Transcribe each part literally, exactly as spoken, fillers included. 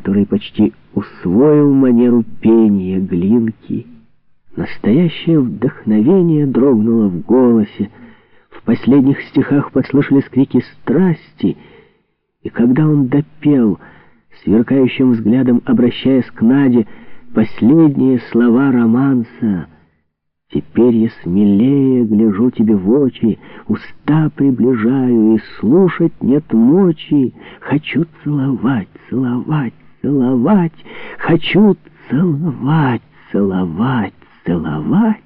который почти усвоил манеру пения Глинки. Настоящее вдохновение дрогнуло в голосе. В последних стихах послышались крики страсти, и когда он допел, сверкающим взглядом обращаясь к Наде, последние слова романса: «Теперь я смелее гляжу тебе в очи, уста приближаю, и слушать нет мочи. Хочу целовать, целовать, целовать, хочу целовать, целовать, целовать»,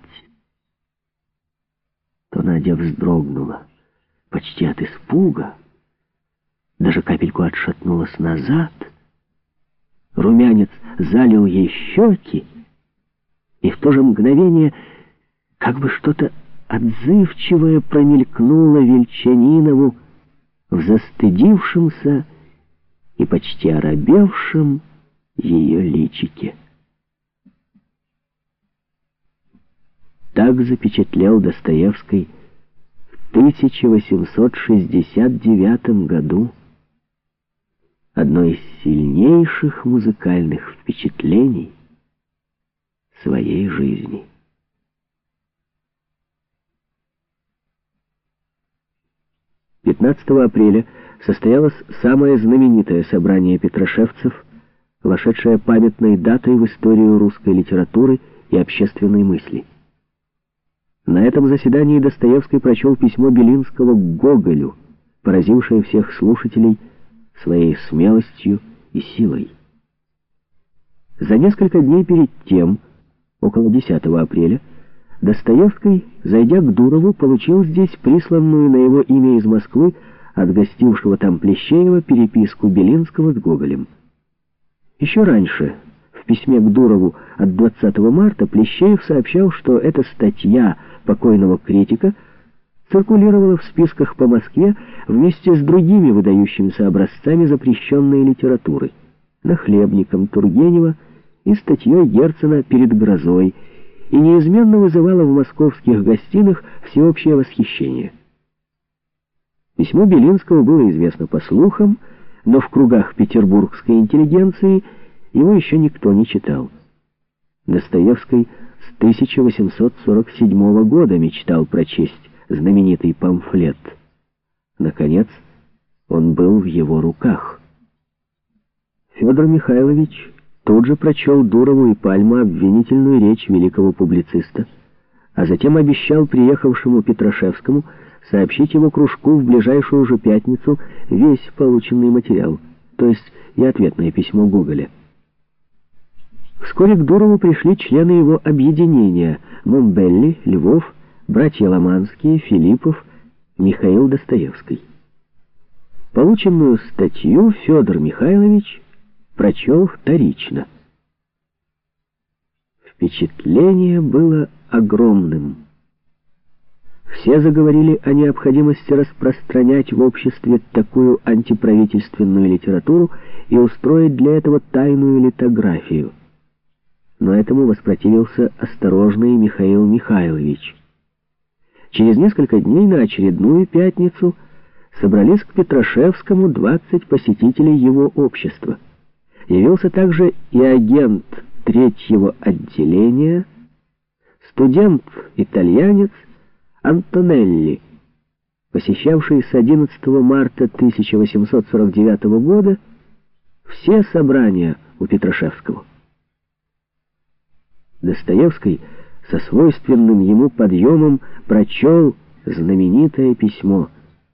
то Надя вздрогнула почти от испуга, даже капельку отшатнулась назад. Румянец залил ей щеки, и в то же мгновение как бы что-то отзывчивое промелькнуло Вельчанинову в застыдившемся и почти оробевшем ее личике. Так запечатлел Достоевский в тысяча восемьсот шестьдесят девятом году одно из сильнейших музыкальных впечатлений своей жизни. пятнадцатого апреля состоялось самое знаменитое собрание петрошевцев, вошедшее памятной датой в историю русской литературы и общественной мысли. На этом заседании Достоевский прочел письмо Белинского к Гоголю, поразившее всех слушателей своей смелостью и силой. За несколько дней перед тем, около десятого апреля, Достоевский, зайдя к Дурову, получил здесь присланную на его имя из Москвы от гостившего там Плещеева переписку Белинского с Гоголем. Еще раньше, в письме к Дурову от двадцатого марта, Плещеев сообщал, что эта статья покойного критика циркулировала в списках по Москве вместе с другими выдающимися образцами запрещенной литературы: Нахлебником Тургенева и статьей Герцена «Перед грозой», и неизменно вызывала в московских гостиных всеобщее восхищение. Письмо Белинского было известно по слухам, но в кругах петербургской интеллигенции его еще никто не читал. Достоевский с тысяча восемьсот сорок седьмого года мечтал прочесть знаменитый памфлет. Наконец, он был в его руках. Федор Михайлович тут же прочел Дурову и Пальму обвинительную речь великого публициста, а затем обещал приехавшему Петрашевскому сообщить его кружку в ближайшую же пятницу весь полученный материал, то есть и ответное письмо Гоголя. Вскоре к Дурову пришли члены его объединения: Момбелли, Львов, братья Ломанские, Филиппов, Михаил Достоевский. Полученную статью Федор Михайлович прочел вторично. Впечатление было огромным. Все заговорили о необходимости распространять в обществе такую антиправительственную литературу и устроить для этого тайную литографию. Но этому воспротивился осторожный Михаил Михайлович. Через несколько дней на очередную пятницу собрались к Петрашевскому двадцать посетителей его общества. Явился также и агент третьего отделения, студент-итальянец Антонелли, посещавший с одиннадцатого марта тысяча восемьсот сорок девятого года все собрания у Петрашевского. Достоевский со свойственным ему подъемом прочел знаменитое письмо.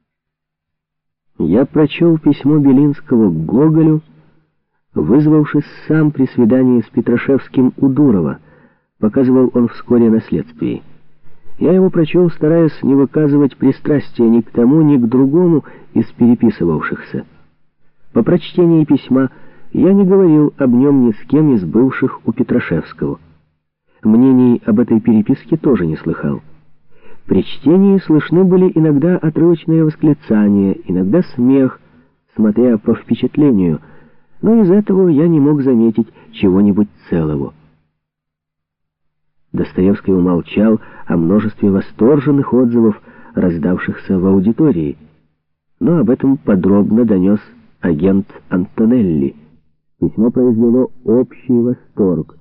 Я прочел письмо Белинского к Гоголю, вызвавшись сам при свидании с Петрашевским у Дурова, показывал он вскоре на следствии. Я его прочел, стараясь не выказывать пристрастия ни к тому, ни к другому из переписывавшихся. По прочтении письма я не говорил об нем ни с кем из бывших у Петрашевского. Мнений об этой переписке тоже не слыхал. При чтении слышны были иногда отрывочные восклицания, иногда смех, смотря по впечатлению, но из этого я не мог заметить чего-нибудь целого. Достоевский умолчал о множестве восторженных отзывов, раздавшихся в аудитории, но об этом подробно донес агент Антонелли. Письмо произвело общий восторг.